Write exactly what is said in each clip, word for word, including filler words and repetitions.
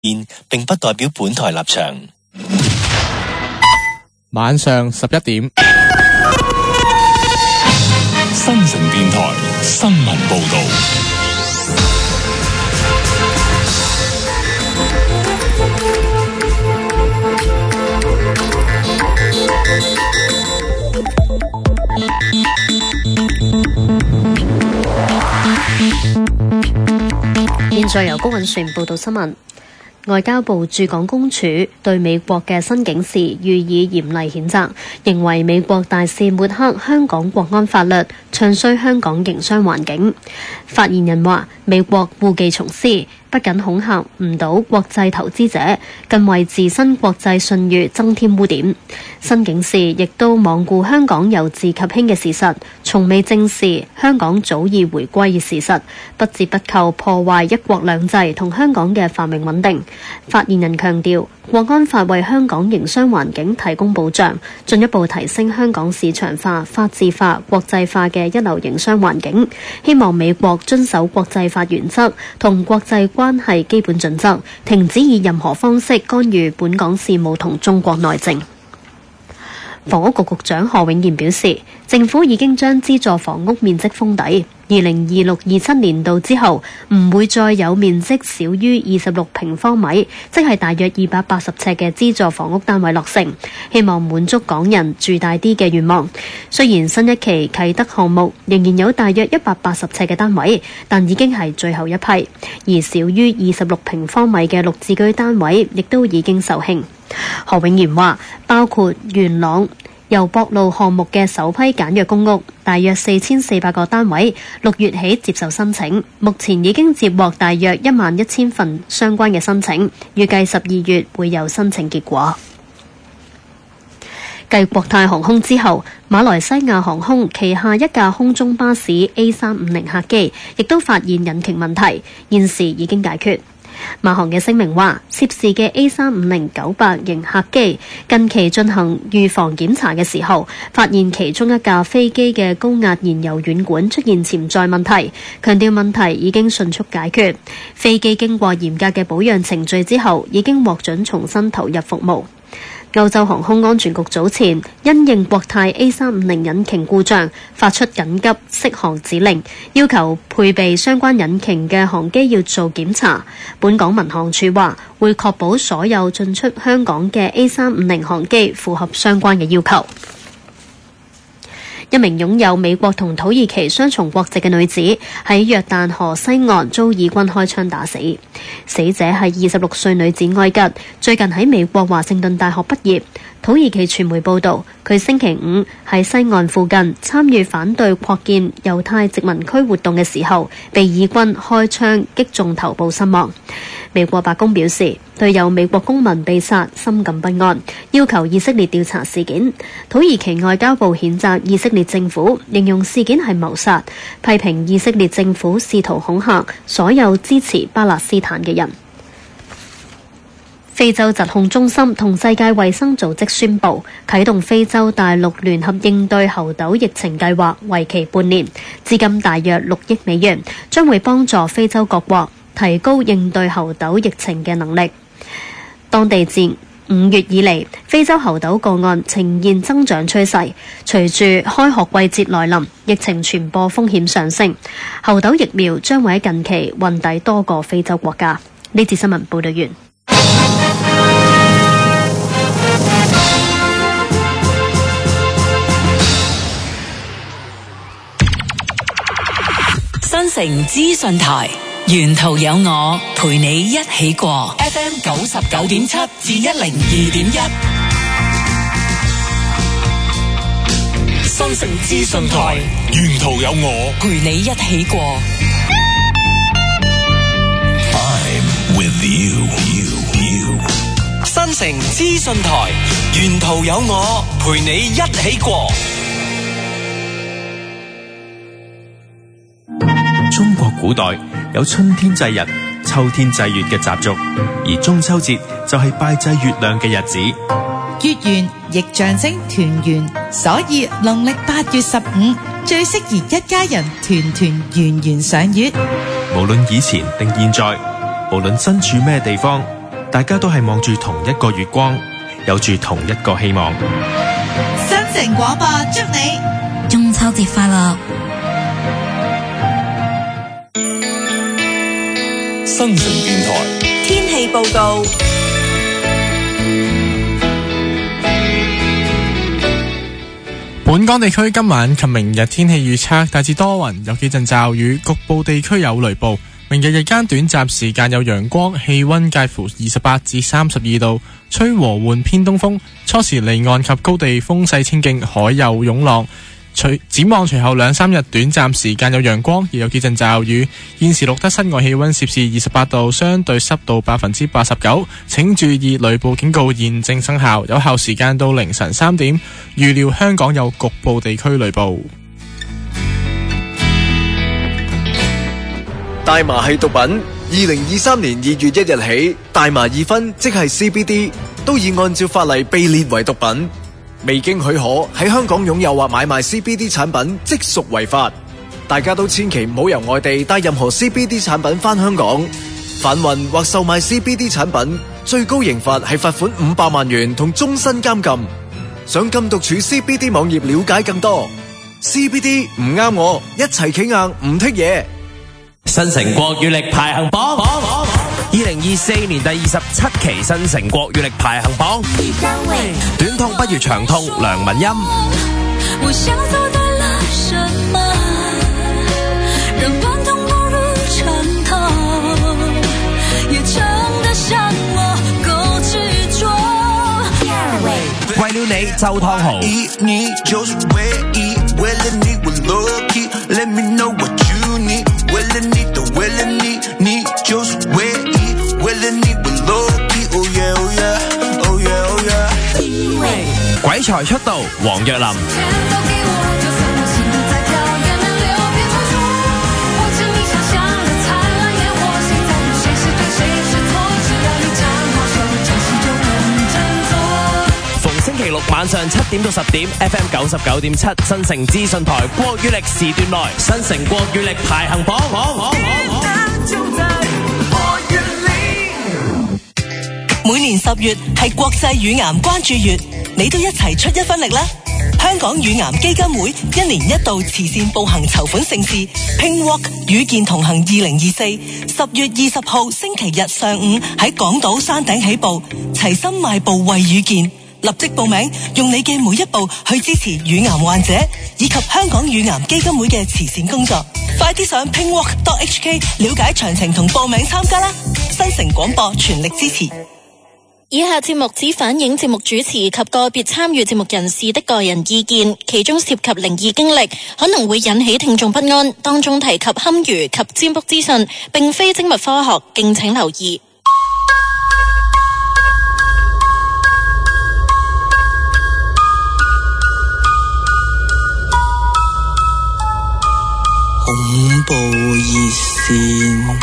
並不代表本台立場。 晚上十一點， 新城電台新聞報道。 現在由高允璇報道新聞。外交部駐港公署對美國嘅新警示予以嚴厲譴責，認為美國大肆抹黑香港國安法律，唱衰香港營商環境。發言人話：美國故技重施，不僅恐嚇誤導國際投資者，更為自身國際信譽增添污點。新警示亦都罔顧香港由治及興嘅事實，從未正視香港早已回歸嘅事實，不折不扣破壞一國兩制同香港嘅繁榮穩定。發言人強調，國安法為香港營商環境提供保障，進一步提升香港市場化、法治化、國際化嘅一流營商環境。希望美國遵守國際法原則同國際關係基本準則，停止以任何方式干預本港事務同中國內政。房屋局局長何永賢表示，政府已經將資助房屋面積封底，二零二六二七年度之後唔會再有面積少於二十六平方米，即係大約二百八十尺嘅資助房屋單位落成，希望滿足港人住大啲嘅願望。雖然新一期啟德項目仍然有大約一百八十尺嘅單位，但已經係最後一批，而少於二十六平方米嘅綠置居單位亦都已經售罄。何永賢話，包括元朗油博路項目嘅首批簡約公屋，大約四千四百個單位，六月起接受申請，目前已經接獲大約一萬一千份相關嘅申請，預計十二月會有申請結果。繼國泰航空之後，馬來西亞航空旗下一架空中巴士 A 三五零客機亦都發現引擎問題，現時已經解決。馬航嘅聲明話，涉事嘅 A 三五零九百型客機近期進行預防檢查嘅時候，發現其中一架飛機嘅高壓燃油軟管出現潛在問題，強調問題已經迅速解決。飛機經過嚴格嘅保養程序之後，已經獲准重新投入服務。歐洲航空安全局早前因應國泰 A 三五零引擎故障，發出緊急適航指令，要求配備相關引擎嘅航機要做檢查。本港民航處話會確保所有進出香港嘅 A 三五零航機符合相關嘅要求。一名擁有美國同土耳其雙重國籍嘅女子喺約旦河西岸遭以軍開槍打死，死者係二十六歲女子埃吉，最近喺美國華盛頓大學畢業。土耳其傳媒報道，佢星期五喺西岸附近參與反對擴建猶太殖民區活動嘅時候，被以軍開槍擊中頭部身亡。美國白宮表示，對有美國公民被殺深感不安，要求以色列調查事件。土耳其外交部譴責以色列政府，形容事件係謀殺，批評以色列政府試圖恐嚇所有支持巴勒斯坦嘅人。非洲疾控中心同世界衛生組織宣布啟動非洲大陸聯合應對猴痘疫情計劃，為期半年，資金大約六億美元，將會幫助非洲各國提高應對猴痘疫情嘅能力。當地自五月以嚟，非洲猴痘個案呈現增長趨勢，隨住開學季節來臨，疫情傳播風險上升，猴痘疫苗將會喺近期運抵多個非洲國家。呢節新聞報道完。 新城資訊台，沿途有我陪你一起過 F M 九十九點七至一零二點一。 新城資訊台，沿途有我陪你一起過。 I'm with you, you, you. 新城資訊台，沿途有我陪你一起過。 中國古代有春天祭日、秋天祭月嘅習俗，而中秋節就係拜祭月亮嘅日子。 月圓亦象徵團圓，所以農曆八月十五最適宜一家人團團圓圓賞月。 無論以前定現在，無論身處咩地方， 大家都係望住同一個月光，有住同一個希望。 新城廣播祝你中秋節快樂！ 新城電台天氣報告。 本港地區今晚及明日天氣預測大致多雲，有幾陣驟雨，局部地區有雷暴。明日日間短暫時間有陽光，氣溫介乎二十八至三十二度，吹和緩偏東風。初時離岸及高地風勢清勁，海有湧浪。隨展望隨後兩三日短暫時間有陽光，亦有幾陣驟雨。現時錄得室外氣溫攝氏二十八度，相對濕度百分之八十九。請注意雷暴警告現正生效，有效時間到凌晨三點。預料香港有局部地區雷暴。 大麻係毒品。二零二三年二月一日起，大麻二酚即係 C B D 都已按照法例被列為毒品。未經許可喺香港擁有或買賣 C B D 產品，即屬違法。大家都千祈唔好由外地帶任何 C B D 產品返香港。販運或售賣 C B D 產品，最高刑罰係罰款五百萬元同終身監禁。上禁毒處 C B D 網頁了解更多。C B D 唔啱我，一齊企硬唔剔嘢。 新城國語力排行榜，二零二四年第二十七期新城國語力排行榜，短痛不如長痛，梁文音。 我想走到了什麼，讓短痛不如長痛，也撐得像我夠執着。 為了你，周湯豪。你就是唯一，為了你我 lucky Let me know what you need， 為了你都為了你，你就是唯一，為了你我 lucky Oh yeah oh yeah oh yeah oh yeah。 鬼才出道，黃若琳。六晚上七點到十點 ，F M 九十九點七，新城資訊台國語力時段內，新城國語力排行榜。 每年十月係國際乳癌關注月，你都一齊出一分力啦！香港乳癌基金會一年一度慈善步行籌款盛事 Pink Walk 與健同行二零二四，十月二十號星期日上午喺港島山頂起步，齊心邁步為乳健。立即報名，用你嘅每一步去支持乳癌患者以及香港乳癌基金會嘅慈善工作。快啲上 pinkwalk dot h k 了解詳情同報名參加啦！新城廣播全力支持。 以下節目只反映節目主持及個別參與節目人士的個人意見，其中涉及靈異經歷，可能會引起聽眾不安。當中提及堪輿及占卜資訊，並非精密科學，敬請留意。 恐怖熱線，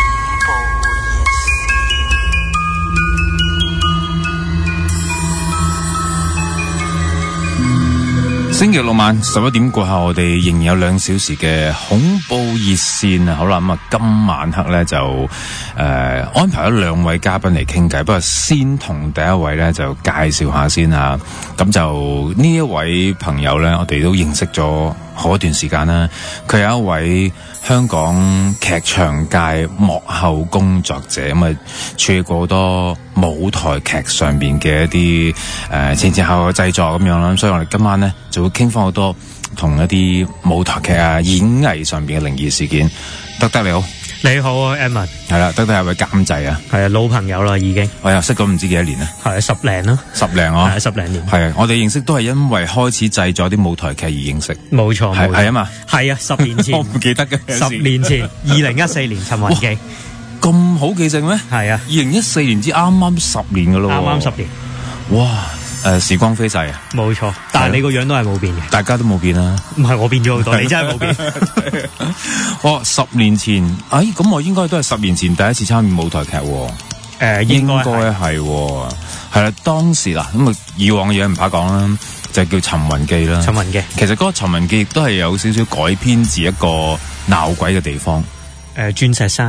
星期六晚十一點過後，我哋仍然有兩小時嘅恐怖熱線啊！好啦，咁啊，今晚黑咧就誒、呃、安排咗兩位嘉賓嚟傾偈，不過先同第一位咧就介紹下先啊。咁就呢一位朋友咧，我哋都認識咗好一段時間啦。佢係一位香港劇場界幕後工作者，咁啊處理過好多舞台劇上邊嘅一啲誒、呃、前前後後嘅製作咁樣啦。所以我哋今晚咧就會傾翻好多同一啲舞台劇啊、演藝上邊嘅靈異事件。德德你好。 你好啊 Edmund。係啦，德德係位監製啊。 係啊，老朋友啦已經。我又識咗唔知幾多年啦。係啊，十零啦。十零啊。係啊，十零年。係啊，我哋認識都係因為開始製作啲舞台劇而認識。冇錯。係係啊嘛。係啊，十年前。我唔記得嘅。十年前，二零一四年陳雲記。咁好記性咩？係啊。二零一四年至啱啱十年噶咯。啱啱十年。哇！誒、呃，時光飛逝啊！冇錯，但係你個樣都係冇變嘅，大家都冇變啦。唔係我變咗好多，你真係冇變。哦，十年前，哎，咁我應該都係十年前第一次參與舞台劇。誒、呃，應該係，係啦。當時嗱，咁啊，以往嘅嘢唔怕講啦，就叫《尋魂記》啦。尋魂記，其實嗰個《尋魂記》亦都係有少少改編自一個鬧鬼嘅地方。誒、呃，鑽石山。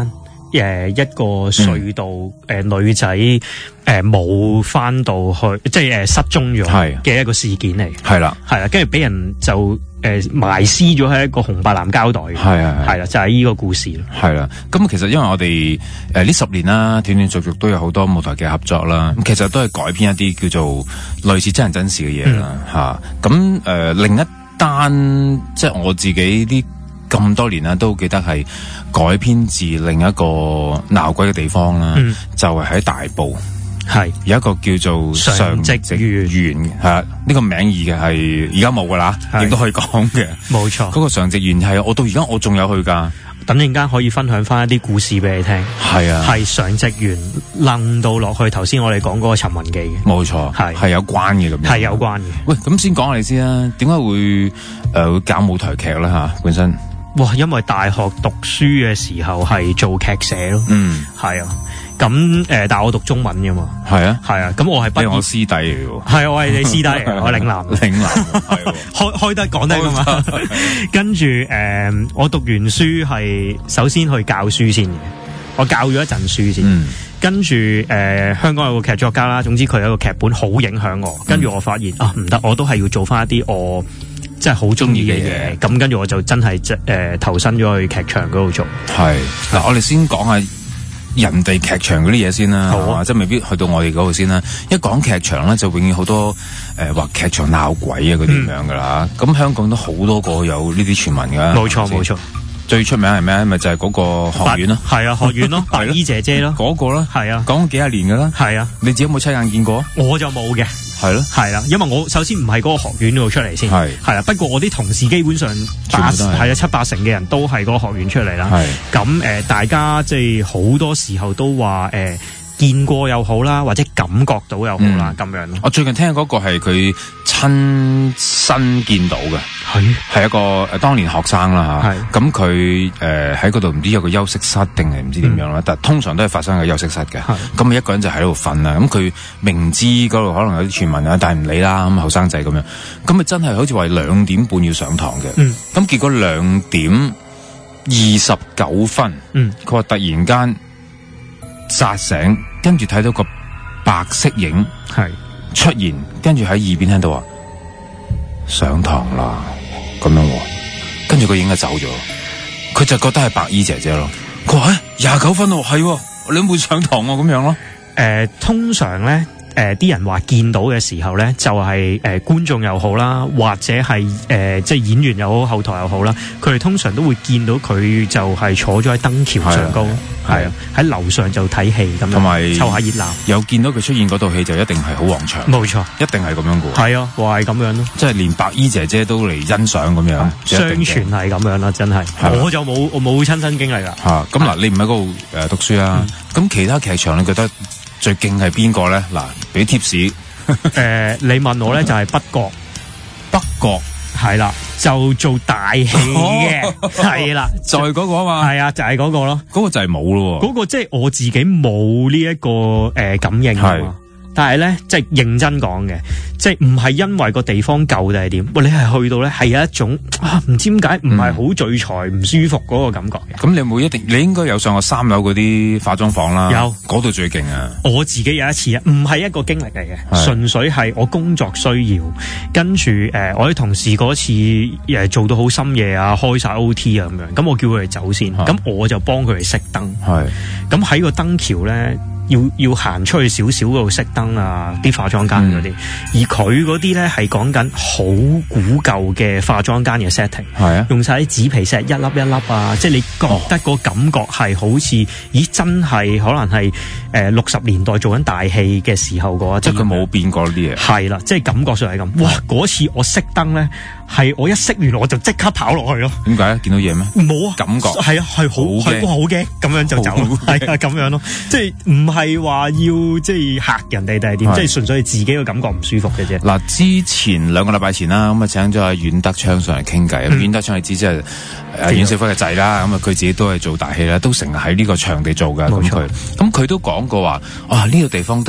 誒一個隧道誒、嗯呃、女仔誒冇翻到去，即係誒失蹤咗嘅一個事件嚟。係啦，係啦，跟住俾人就誒、呃、埋屍咗喺一個紅白藍膠袋。係啊，係啦，就係、是、呢個故事咯。係啦，咁其實因為我哋誒呢十年啦，斷斷續續都有好多舞台嘅合作啦，咁其實都係改編一啲叫做類似真人真事嘅嘢啦，吓咁誒另一單即係我自己啲咁多年啦，都記得係改編自另一個鬧鬼嘅地方啦，嗯、就係喺大埔，係有一個叫做上植園，係呢個名義嘅係而家冇噶啦，亦都可以講嘅，冇錯。嗰個上植園係我到而家我仲有去噶，等陣間可以分享翻一啲故事俾你聽。係啊，係上植園楞到落去頭先我哋講嗰個尋魂記嘅，冇錯，係係有關嘅咁樣，係有關嘅。喂，咁先講下你先啦，點解會誒、呃、會搞舞台劇咧吓？本身哇，因為大學讀書嘅時候係做劇社咯，嗯，係啊。咁誒、呃，但係我讀中文㗎嘛，係啊，係啊，咁我係畢業我師弟嚟嘅，係我係你師弟嚟嘅，我嶺南，嶺南，係開開得講得㗎嘛。跟住誒、呃，我讀完書係首先去教書先嘅，我教咗一陣書先，嗯、跟住誒、呃，香港有個劇作家啦，總之佢有一個劇本好影響我，跟住我發現、嗯、啊唔得，我都係要做翻一啲我即係好中意嘅嘢，咁跟住我就真係即誒投身咗去劇場嗰度做。係嗱，我哋先講下人哋劇場嗰啲嘢先啦，好啊，即係未必去到我哋嗰度先啦。一講劇場咧，就永遠好多誒話劇場鬧鬼啊嗰啲咁樣噶啦。咁、嗯、香港都好多個有呢啲傳聞噶。冇錯冇錯，最出名係咩？咪就係、是、嗰個學院咯。係啊，學院咯，白衣姐姐咯，嗰、那個咯。係啊，講咗幾廿年噶啦。係啊，你自己有冇親眼見過？我就冇嘅。係咯，係啦，因為我首先唔係嗰個學院嗰度出嚟先，係係啦。不過我啲同事基本上八係啊七八成嘅人都係嗰個學院出嚟啦。係咁誒，大家即係好多時候都話誒、呃、見過又好啦，或者感覺到又好啦，咁、嗯、樣咯。我最近聽嗰個係佢親身見到嘅，係係一個誒當年學生啦吓。係咁佢誒喺嗰度唔知有個休息室定係唔知點樣啦、嗯，但通常都係發生喺休息室嘅。咁咪一個人就喺度瞓啦。咁佢明知嗰度可能有啲傳聞啊，但係唔理啦。咁後生仔咁樣，咁咪真係好似話兩點半要上堂嘅。嗯，咁結果兩點二十九分，嗯，佢話突然間扎醒，跟住睇到個白色影係出現，跟住喺耳邊聽到話上堂啦咁樣，跟住個影就走咗，佢就覺得係白衣姐姐咯。佢話誒廿九分咯，係你有冇上堂啊咁樣咯。誒、呃，通常咧。誒、呃，啲人話見到嘅時候咧，就係、是、誒、呃、觀眾又好啦，或者係誒、呃、即係演員又好，後台又好啦，佢哋通常都會見到佢就係坐咗喺燈橋上高，係啊，喺樓上就睇戲咁樣，同埋湊下熱鬧。有見到佢出現嗰套戲就一定係好旺場，冇錯，一定係咁樣嘅。係啊，話係咁樣咯，即係連白衣姐姐都嚟欣賞咁樣，相傳係咁樣啦，真係。我就冇我冇親身經歷啦。吓，咁嗱，你唔喺嗰度誒讀書啦，咁、嗯、其他劇場你覺得最勁係邊個咧？嗱，俾貼士。誒、呃，你問我咧就係、是、北角，北角係啦，就做大戲嘅，係、哦、啦，就係、是、嗰個啊嘛，係啊，就係、是、嗰個咯，嗰、那個就係冇咯，嗰、那個即係我自己冇呢一個誒、呃、感應啊嘛。但係咧，即係認真講嘅，即係唔係因為個地方舊定係點？喂，你係去到咧，係有一種啊，唔知點解唔係好聚財、唔舒服嗰個感覺嘅。咁、嗯、你有冇一定？你應該有上過三樓嗰啲化妝房啦。有，嗰度最勁啊！我自己有一次啊，唔係一個經歷嚟嘅，純粹係我工作需要。跟住誒、呃，我啲同事嗰次誒做到好深夜啊，開晒 O T 啊咁樣。咁我叫佢哋走先，咁我就幫佢哋熄燈。係。咁喺個燈橋咧。要要行出去少少嗰度熄燈啊，啲化妝間嗰啲，而佢嗰啲咧係講緊好古舊嘅化妝間嘅 setting，係啊，用晒啲紙皮 set 一粒一粒啊，即係你覺得個感覺係好似，咦真係可能係誒六十年代做緊大戲嘅時候嘅，即係佢冇變過呢啲嘢，係啦，即係感覺上係咁。哇！嗰次我熄燈咧，係我一熄完我就即刻跑落去咯。點解？見到嘢咩？冇啊，感覺係啊，係好係好驚，咁樣就走，係啊，咁樣咯，即係唔係。係話要即係嚇人哋定係點？即係純粹係自己嘅感覺唔舒服嘅啫。嗱，之前兩個禮拜前啦，咁啊請咗阿阮德昌上嚟傾偈。咁、嗯、阮德昌係知即係誒阮小輝嘅仔啦。咁啊佢自己都係做大戲啦，都成日喺呢個場地做㗎。咁佢咁佢都講過話，啊呢、這個地方都係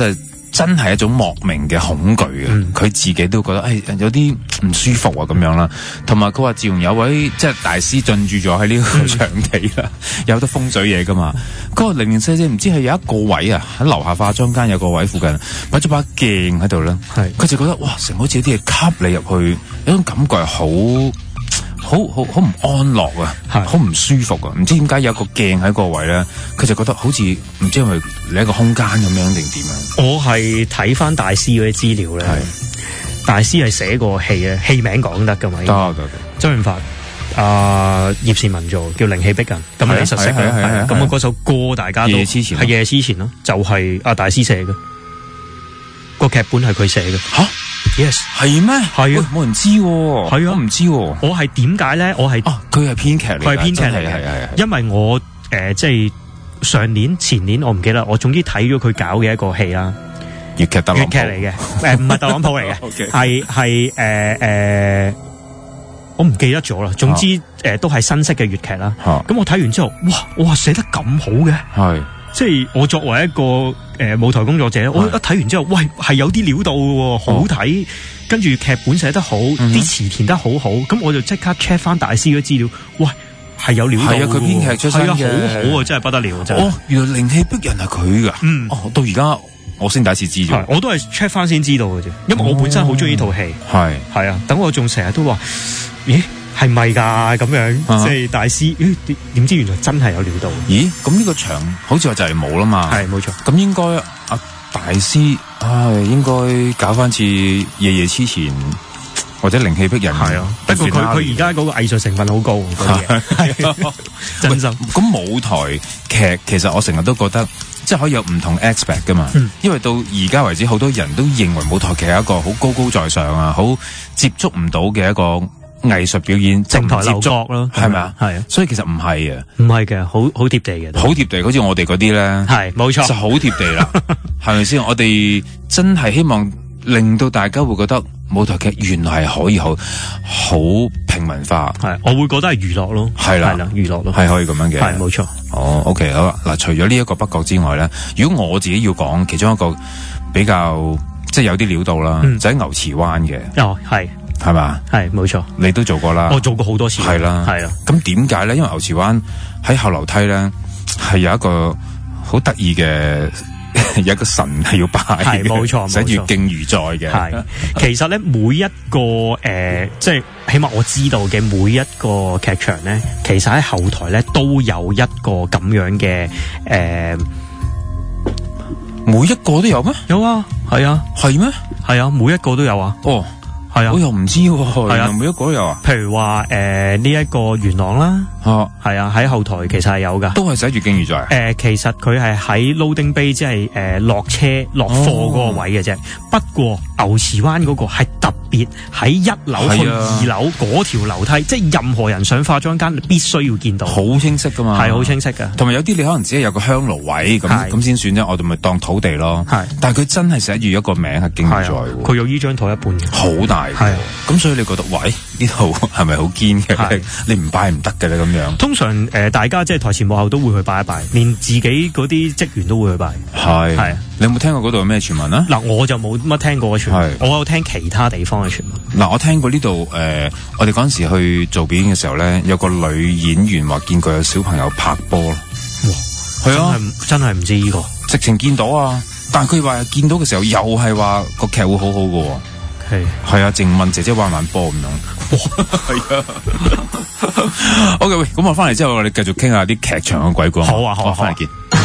真係一種莫名嘅恐懼啊！佢、嗯、自己都覺得誒、哎、有啲唔舒服啊咁樣啦。同埋佢話自從有位即係大師進駐咗喺呢個場地啦，嗯、有得風水嘢噶嘛。嗰、那個零零舍舍唔知係有一個位啊，喺樓下化妝間有個位附近擺咗把鏡喺度啦。係佢就覺得哇，成好似有啲嘢吸你入去，有種感覺係好。好好好唔安樂啊，好唔舒服啊！唔知點解有個鏡喺個位咧，佢就覺得好似唔知係咪你一個空間咁樣定點樣？ 我係睇翻大師嗰啲資料咧，大師係寫過戲啊，戲名講得噶嘛？得得得。周潤發、啊葉倩文做叫《靈氣逼人》，咁你熟悉嘅，咁我嗰首歌大家都夜之前係夜之前咯，就係阿大師寫嘅，個劇本係佢寫嘅。吓？Yes， 係咩？係啊，冇人知喎。係啊，我唔知喎。我係點解咧？我係啊，佢係編劇嚟，佢係編劇嚟嘅。係係係。因為我誒、呃，即係上年、前年，我唔記得。我總之睇咗佢搞嘅一個戲啦，粵劇特朗普粵劇嚟嘅，誒唔係特朗普嚟嘅，係係誒誒，我唔記得咗啦。總之誒、呃，都係新式嘅粵劇啦。咁、啊、我睇完之後，哇！哇，寫得咁好嘅，係。即係我作為一個誒、呃、舞台工作者，我一睇完之後，喂，係有啲料到嘅，好睇，跟住劇本寫得好，啲、嗯、詞填得好好，咁我就即刻 check 翻大師嘅資料，喂，係有料到，係啊，佢編劇出身嘅，係啊，好好啊，真係不得了，真係。哦，原來靈氣逼人係佢噶，嗯，哦，到而家我先第一次知咗，我都係 check 翻先知道嘅啫，因為我本身好中意呢套戲，係係啊，等我仲成日都話，咦？係咪㗎咁樣？啊、即係大師，誒點知原來真係有料到？咦？咁呢個場好似話就係冇啦嘛？係冇錯。咁應該阿大師，唉，應該搞翻次夜夜痴纏或者靈氣逼人。係啊，不過佢佢而家嗰個藝術成分好高，係真心。咁舞台劇其實我成日都覺得，即係可以有唔同 aspect 㗎嘛。嗯、因為到而家為止，好多人都認為舞台劇係一個好高高在上啊，好接觸唔到嘅一個藝術表演，正台樓閣咯，係咪啊？係啊，所以其實唔係啊，唔係嘅，好好貼地嘅，好貼地，好似我哋嗰啲咧，係冇錯，就好貼地啦，係咪先？我哋真係希望令到大家會覺得舞台劇原來係可以好好平民化，係，我會覺得係娛樂咯，係啦，係啦，娛樂咯，係可以咁樣嘅，係冇錯。哦 ，OK， 好啦，嗱，除咗呢一個北角之外咧，如果我自己要講其中一個比較即係有啲料到啦，嗯、就喺牛池灣嘅，哦，係。係嘛？係冇錯，你都做過啦。我做過好多次。係啦，係啊。咁點解咧？因為牛池灣喺後樓梯咧，係有一個好得意嘅，有一個神係要拜嘅。係冇錯，寫住敬如在嘅。係，其實咧每一個誒、呃，即係起碼我知道嘅每一個劇場咧，其實喺後台咧都有一個咁樣嘅誒、呃，每一個都有咩？有啊，係啊，係咩？係啊，每一個都有啊。哦。係啊，我又唔知喎。係啊，每一個都有啊。譬如話誒呢一個元朗啦，哦，係啊，喺後台其實係有噶，都係寫住敬如在。誒、呃，其實佢係喺 loading bay，即係誒落車落貨嗰個位嘅啫。不過牛池灣嗰個係特別喺一樓去二樓嗰條樓梯，即係任何人上化妝間必須要見到，好清晰噶嘛，係好清晰噶。同埋有啲你可能只係有個香爐位咁咁先算啫，我哋咪當土地咯。係，但係佢真係寫住一個名係敬如在，佢有呢張台一半嘅，好大。係，咁所以你覺得，喂，呢度係咪好堅嘅？你唔拜唔得嘅咧，咁樣。通常誒、呃，大家即係台前幕後都會去拜一拜，連自己嗰啲職員都會去拜。係，係。你有冇聽過嗰度有咩傳聞啊？嗱，我就冇乜聽過嘅傳聞，我有聽其他地方嘅傳聞。嗱，我聽過呢度誒，我哋嗰陣時去做表演嘅時候咧，有個女演員話見過有小朋友拍波咯。哇，係啊，真係唔知呢、這個，直情見到啊！但係佢話見到嘅時候，又係話個劇會好好嘅。係係啊，淨問姐姐玩唔玩波咁樣。係啊。OK， 喂，咁我翻嚟之後，我哋繼續傾下啲劇場嘅鬼故。好啊，好啊，翻嚟見。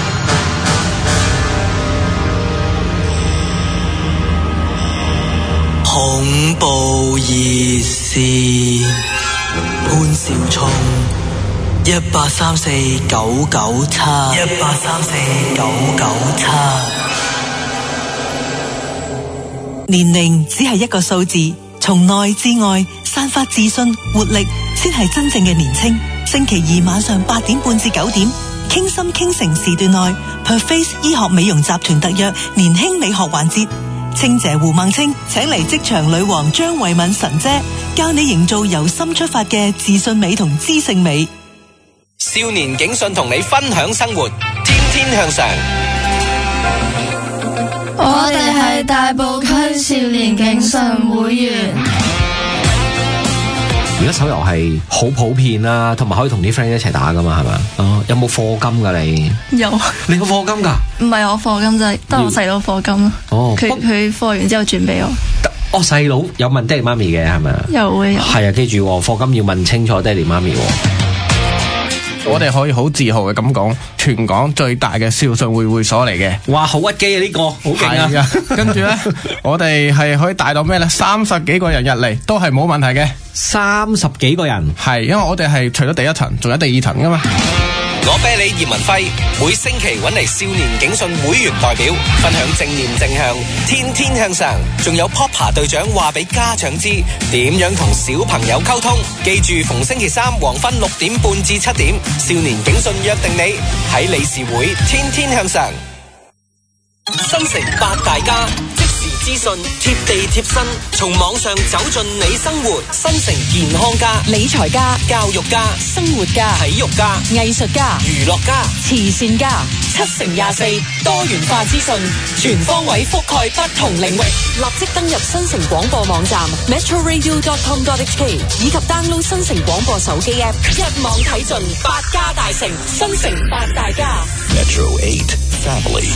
恐怖熱線，潘兆聰，一八三四九九七，一八三四九九七。 年齡只係一個數字，從內至外散發自信活力，先係真正嘅年青。星期二晚上八點半至九點，傾心傾城時段內 Perface 醫學美容集團特約年輕美學環節，清姐胡孟青請嚟職場女王張慧敏神姐，教你營造由心出發嘅自信美同知性美。 少年警訊同你分享生活，天天向上。 我哋係係大埔區少年警訊會員。 而家手遊係好普遍啦，同埋可以同啲 friend 一齊打噶嘛，係咪？哦，有冇課金噶你？ 有。 你個課金噶？ 唔係我課金，就係得我細佬課金咯。哦。佢佢課完之後轉俾我。 哦，細佬有問爹哋媽咪嘅係咪啊？ 有會有。係啊，記住課金要問清楚爹哋媽咪。 我哋可以好自豪嘅咁講，全港最大嘅少訊會會所嚟嘅。 哇，好屈機啊！呢、這個好勁啊！ 跟住咧，我哋係可以大到咩咧？三十幾個人入嚟都係冇問題嘅。 三十幾個人係，因為我哋係除咗第一層，仲有第二層噶嘛。 我啤你葉文輝，每星期揾嚟少年警訊會員代表，分享正念正向，天天向上。仲有 Popper 隊長話俾家長知點樣同小朋友溝通。記住逢星期三黃昏六點半至七點，少年警訊約定你喺理事會天天向上。新城八大家，即時資訊貼地貼身，從網上走進你生活。新城健康家、理財家、教育家、生活家、體育家、藝術家、娛樂家、慈善家，七乘廿四多元化資訊，全方位覆蓋不同領域。立即登入新城廣播網站 metro radio dot com dot h k 以及 download 新城廣播手機 app， 一網睇盡八家大城，新城八大家。 Metro eight Family。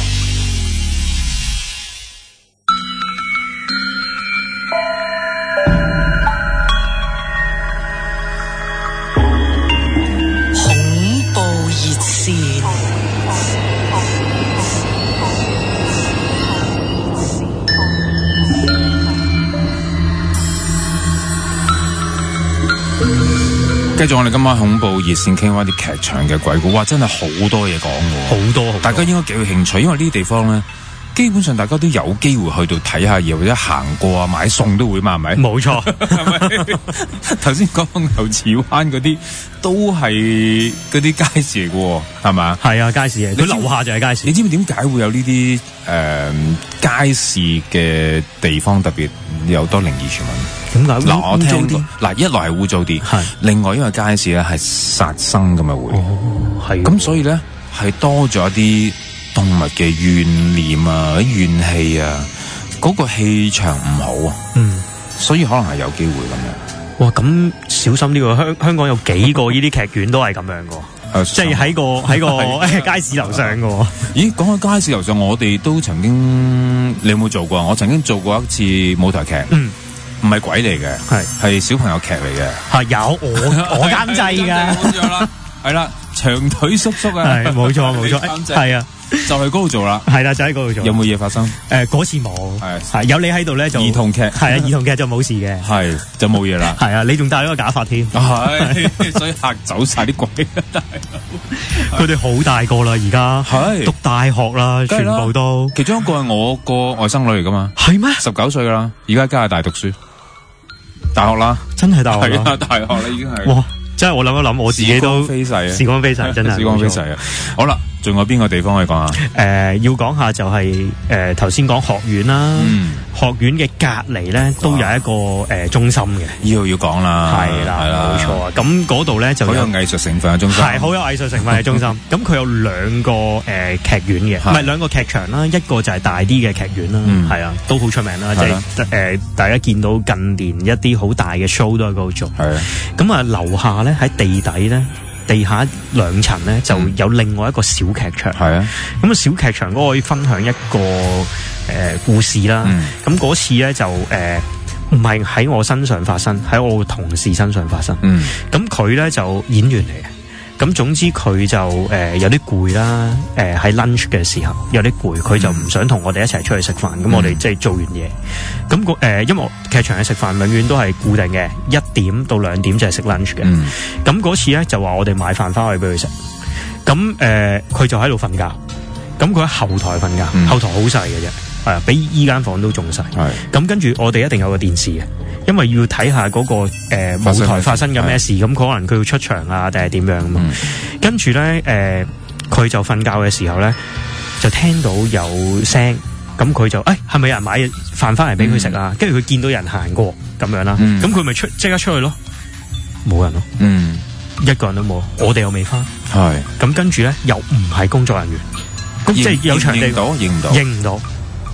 繼續我哋今晚恐怖熱線傾翻啲劇場嘅鬼故，哇！真係好多嘢講喎， 好多， 大家應該幾有興趣，因為呢啲地方咧，基本上大家都有機會去到睇下嘢，或者行過啊，買餸都會嘛，係咪？ 冇錯， 頭先講牛池灣嗰啲都係嗰啲街市嚟嘅，係嘛？ 係啊，街市嚟，佢樓下就係街市。 你知唔知點解會有呢啲誒街市嘅地方特別有多靈異傳聞？ 點解？ 嗱，我聽過嗱，一來係污糟啲，係另外因為街市咧係殺生咁啊會， 哦係， 咁所以咧係多咗一啲動物嘅怨念啊、怨氣啊，嗰、那個氣場唔好啊， 嗯， 所以可能係有機會咁樣。 哇，咁小心呢、這個香香港有幾個呢啲劇院都係咁樣噶。 誒， 即係喺個喺個街市樓上嘅。 咦，講起街市樓上，我哋都曾經，你有冇做過？我曾經做過一次舞台劇，嗯，唔係鬼嚟嘅，係係小朋友劇嚟嘅。係有我我監製㗎。講咗啦，係啦，長腿叔叔啊， 係冇錯冇錯，係啊。 就係嗰度做啦， 係啦，就喺嗰度做。 有冇嘢發生？ 誒，嗰次冇，係係有你喺度咧就兒童劇， 係啊，兒童劇就冇事嘅， 係就冇嘢啦。 係啊，你仲戴咗個假髮添， 係，所以嚇走晒啲鬼。 佢哋好大個啦，而家係讀大學啦，全部都。 其中一個係我個外甥女嚟噶嘛？ 係咩？ 十九歲噶啦，而家加拿大讀書，大學啦， 真係大學啦， 係啊，大學啦已經係。 哇！真係我諗一諗，我自己都飛逝啊！ 時光飛逝，真係時光飛逝啊！好啦，仲有邊個地方可以講下？ 誒、呃，要講下就係誒頭先講學院啦，嗯、學院嘅隔離咧都有一個誒、呃、中心嘅。 呢度要講啦， 係啦，冇錯啊！咁嗰度咧就有好有藝術成分嘅中心， 係好有藝術成分嘅中心。咁佢有兩個誒、呃、劇院嘅，唔係兩個劇場啦，一個就係大啲嘅劇院啦，係、嗯、啊，都好出名啦，即係誒大家見到近年一啲好大嘅 show 都喺嗰度做。係啊，咁啊樓下咧喺地底咧，地下兩層咧就有另外一個小劇場。係啊，咁啊小劇場嗰個可以分享一個誒、呃、故事啦。咁嗰、嗯、次咧就誒唔係喺我身上發生，喺我同事身上發生。嗯，咁佢咧就演員嚟嘅。咁總之佢就誒、呃、有啲攰啦，誒、呃、喺 lunch 嘅時候有啲攰，佢就唔想同我哋一齊出去食飯。咁、嗯、我哋即係做完嘢，咁個誒因為劇場嘅食飯永遠都係固定嘅，一點到兩點就係食 lunch 嘅。咁嗰、嗯、次咧就話我哋買飯翻去俾佢食，咁誒佢就喺度瞓覺，咁佢喺後台瞓覺，嗯、後台好細嘅啫。係啊，比依間房都仲細。係咁，跟住我哋一定有個電視嘅，因為要睇下嗰、那個誒、呃、舞台發生緊咩事。咁可能佢要出場啊，定係點樣啊嘛？嗯、跟住咧，誒、呃，佢就瞓覺嘅時候咧，就聽到有聲，咁佢就誒，係咪有人買飯翻嚟俾佢食啊？跟住佢見到人行過咁樣啦，咁佢咪出即刻出去咯，冇人咯，嗯，一個人都冇，我哋又未翻，係咁跟住咧，又唔係工作人員，咁即係有場地認唔到，認唔到， 認唔到。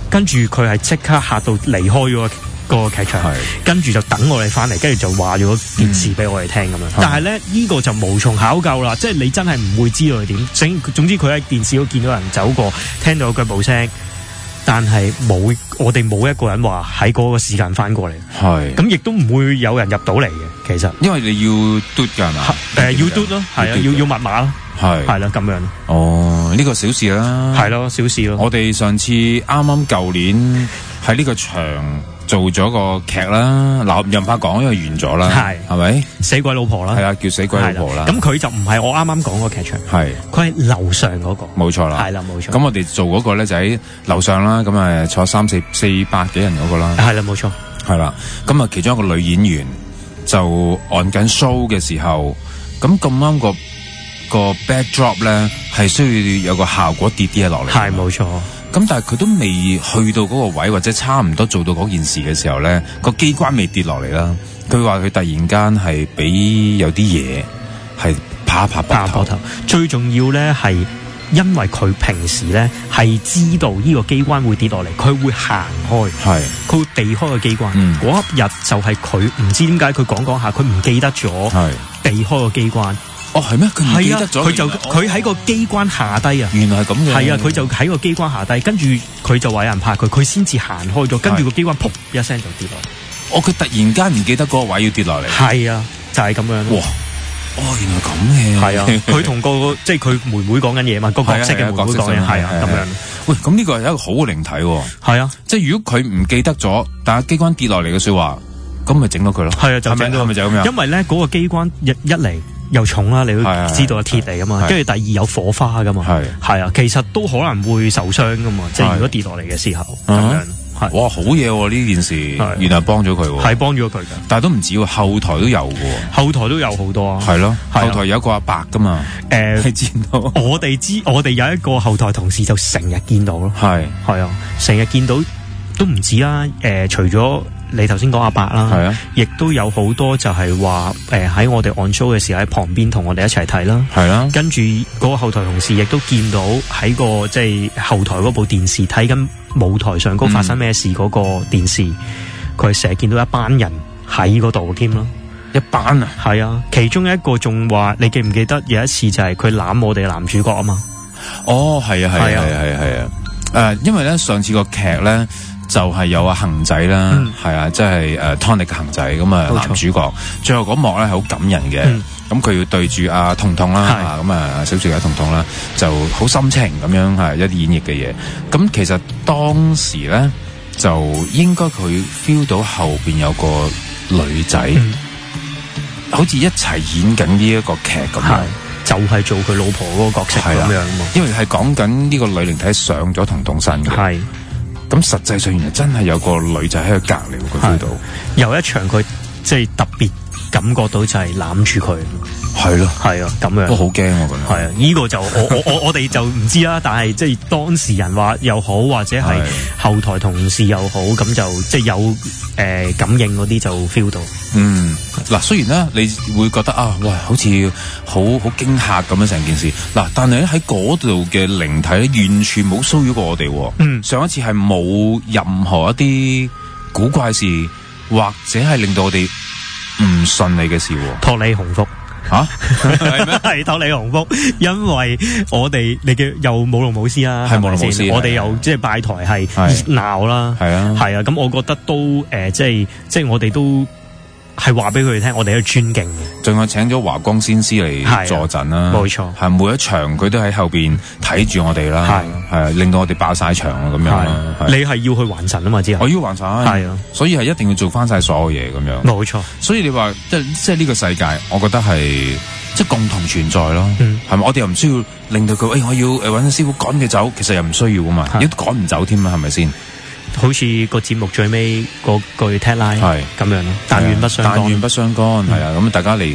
跟住佢係即刻嚇到離開咗個劇場，跟住就等我哋翻嚟，跟住就話咗件事俾我哋聽咁樣。但係咧呢、呢個就無從考究啦，即係你真係唔會知道佢點。總總之佢喺電視度見到人走過，聽到腳步聲，但係冇我哋冇一個人話喺嗰個時間翻過嚟。係咁，亦都唔會有人入到嚟嘅。其實因為你要嘟㗎嘛，誒要嘟咯，係啊，要要密碼咯。係係啦，咁樣哦，呢、這個小事啦，係咯，小事咯。我哋上次啱啱舊年喺呢個場做咗個劇啦，嗱又唔怕講，因為完咗啦，係係咪？死鬼老婆啦，係啊，叫死鬼老婆啦。咁佢就唔係我啱啱講個劇場，係佢係樓上嗰、那個，冇錯啦，係啦冇錯。咁我哋做嗰個咧就喺樓上啦，咁啊坐三四四百幾人嗰個啦，係啦冇錯，係啦。咁啊其中一個女演員就按緊 show 嘅時候，咁咁啱個。個 backdrop 咧係需要有個效果跌啲嘢落嚟，係冇錯。咁但係佢都未去到嗰個位，或者差唔多做到嗰件事嘅時候咧，個機關未跌落嚟啦。佢話佢突然間係俾有啲嘢係拍一拍膊頭。最重要咧係因為佢平時咧係知道呢個機關會跌落嚟，佢會行開，係佢會避開個機關。嗰、嗯、一日就係佢唔知點解佢講講下，佢唔記得咗避開個機關。哦，係咩？佢唔記得咗，佢就佢喺個機關下低啊！原來係咁嘅。係啊，佢就喺個機關下低，跟住佢就話有人拍佢，佢先至行開咗，跟住個機關噗一聲就跌落嚟。哦，佢突然間唔記得嗰個位要跌落嚟。係啊，就係、是、咁樣。哇！哦，原來咁嘅。係啊，佢同個即係佢妹妹講緊嘢嘛，個角色嘅妹妹講嘢，係啊，咁樣。喂，咁呢個係一個好嘅靈體喎。係啊，即係如果佢唔記得咗，但係機關跌落嚟嘅說話，咁咪整到佢咯。係啊，就整到，係咪就咁樣？因為咧嗰個機關一一嚟。又重啦，你都知道係鐵嚟噶嘛，跟住第二有火花噶嘛，係係啊，其實都可能會受傷噶嘛，即係如果跌落嚟嘅時候咁樣，係哇好嘢喎呢件事，原來幫咗佢，係幫咗佢噶，但係都唔止喎，後台都有嘅，後台都有好多啊，係咯，後台有一個阿伯噶嘛，誒，你知道，我哋知，我哋有一個後台同事就成日見到咯，係係啊，成日見到都唔止啦，誒，除咗。你頭先講阿伯啦，係啊，亦都有好多就係話誒喺我哋按 show 嘅時候喺旁邊同我哋一齊睇啦，係啦，跟住嗰個後台同事亦都見到喺個即係後台嗰部電視睇緊舞台上嗰發生咩事嗰個電視，佢成日見到一班人喺嗰度添咯，一班啊，係啊，其中一個仲話你記唔記得有一次就係佢攬我哋男主角啊嘛，哦，係啊，係啊，係啊，係啊，誒、啊呃，因為咧上次個劇咧。就係、是、有阿恒仔啦，係、嗯、啊，即係誒 Tony 嘅恒仔咁啊，男主角最後嗰幕咧係好感人嘅，咁、嗯、佢要對住阿彤彤啦，咁啊小住阿彤彤啦，就好心情咁樣係一啲演繹嘅嘢。咁其實當時咧就應該佢 feel 到後邊有個女仔、嗯，好似一齊演緊呢一個劇咁樣，就係、是、做佢老婆嗰個角色咁樣、啊。因為係講緊呢個女靈體上咗彤彤身嘅。咁實際上原來真係有個女仔喺佢隔籬，佢 feel 到有一場佢即係特別感覺到就係攬住佢，係咯，係啊，咁樣都好驚我覺得，係啊，呢、這個就我我我我哋就唔知啦，但係即係當事人話又好，或者係後台同事又好，咁就即係有誒、呃、感應嗰啲就 feel 到。嗯，嗱，雖然咧你會覺得啊，哇，好似好好驚嚇咁樣成件事，嗱，但係咧喺嗰度嘅靈體咧，完全冇騷擾過我哋。嗯，上一次係冇任何一啲古怪事，或者係令到我哋唔順利嘅事。托你鴻福吓，係咩？係托你鴻福，因為我哋你嘅又舞龍舞獅啦，係舞龍舞獅，我哋又即係拜台係熱鬧啦，係啊，係啊，咁我覺得都誒、呃，即係即係我哋都。係話俾佢哋聽，我哋都尊敬嘅。仲有請咗華光先師嚟坐陣啦，冇錯。係每一場佢都喺後邊睇住我哋啦，係係令到我哋爆晒場啊咁樣。你係要去還神啊嘛？之後我要還神，係啊，所以係一定要做翻晒所有嘢咁樣。冇錯。所以你話即係即係呢個世界，我覺得係即係共同存在咯，係、嗯、咪？我哋又唔需要令到佢，誒、哎，我要誒搵師傅趕佢走，其實又唔需要噶嘛，亦都趕唔走添啊，係咪先？好似個節目最尾嗰句 tagline 係咁樣咯，但願不相干，但願不相干係啊，咁大家嚟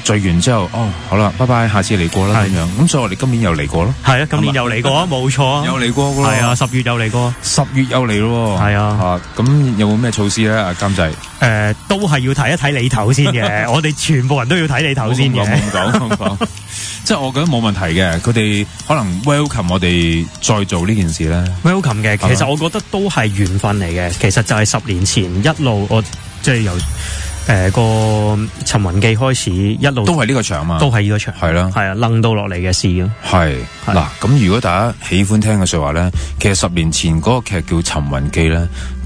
聚完之後，哦，好啦，拜拜，下次嚟過啦咁樣。咁所以我哋今年又嚟過咯。 係啊，今年又嚟過啊，冇錯啊， 又嚟過噶咯。 係啊，十月又嚟過， 十月又嚟咯。 係啊， 啊，咁有冇咩措施咧？啊，監製。 誒，都係要睇一睇你頭先嘅，我哋全部人都要睇你頭先嘅。 咁講，咁講，即係我覺得冇問題嘅。佢哋可能 welcome 我哋再做呢件事咧。 welcome 嘅，其實我覺得都係緣分嚟嘅。其實就係十年前一路我即係由誒個尋雲記開始，一路都係呢個場嘛， 都係呢個場，係啦，係啊，楞到落嚟嘅事咯。 係嗱，咁如果大家喜歡聽嘅說話咧，其實十年前嗰個劇叫《尋雲記》咧。